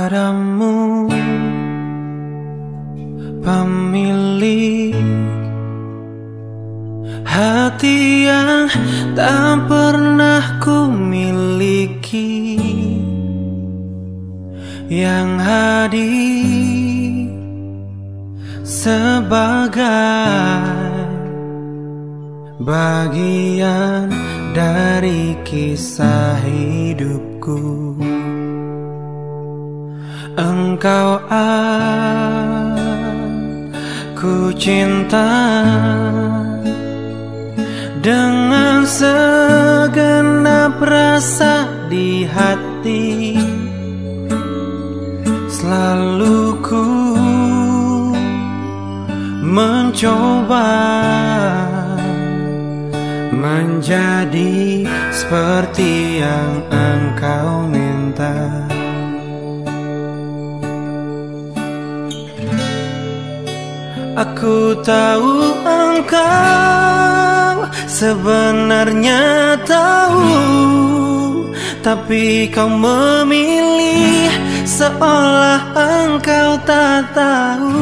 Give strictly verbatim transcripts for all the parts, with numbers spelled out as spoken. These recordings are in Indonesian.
padamu, pemilik hati yang tak pernah ku miliki, yang hadir sebagai bagian dari kisah hidupku. Engkau aku cinta dengan segenap rasa di hati. Selalu ku mencoba menjadi seperti yang engkau minta. Aku tahu engkau sebenarnya tahu, tapi kau memilih seolah engkau tak tahu.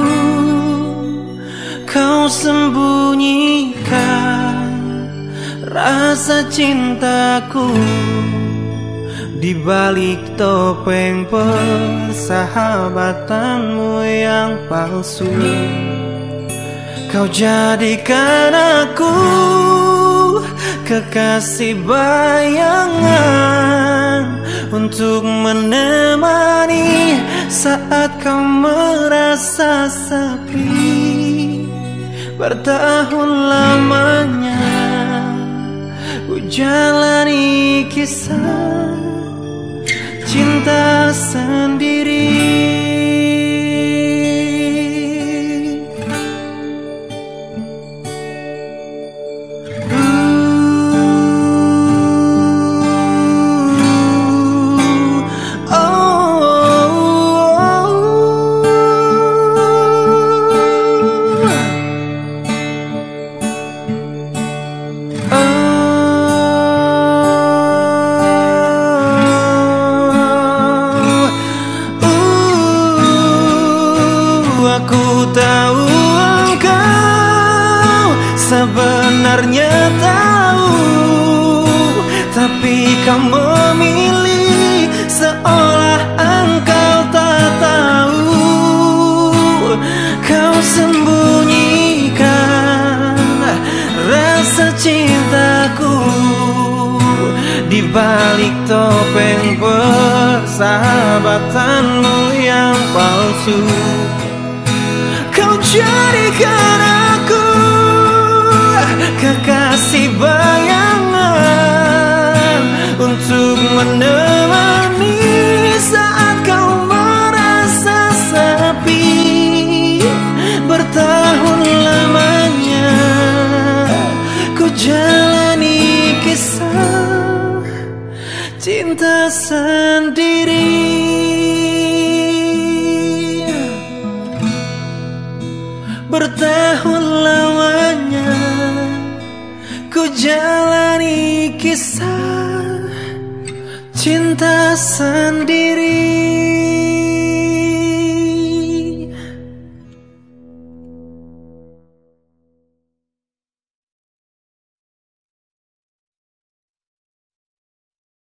Kau sembunyikan rasa cintaku di balik topeng persahabatanmu yang palsu. Kau jadikan aku kekasih bayangan untuk menemani saat kau merasa sepi. Bertahun lamanya ku jalani kisah cinta sendiri. Aku tahu engkau sebenarnya tahu, tapi kau memilih seolah engkau tak tahu. Kau sembunyikan rasa cintaku di balik topeng persahabatanmu yang palsu. Kau jadikan aku kekasih bayangan untuk menemani saat kau merasa sepi. Bertahun lamanya ku jalani kisah cinta sendiri. Bertahun lamanya ku jalani kisah cinta sendiri.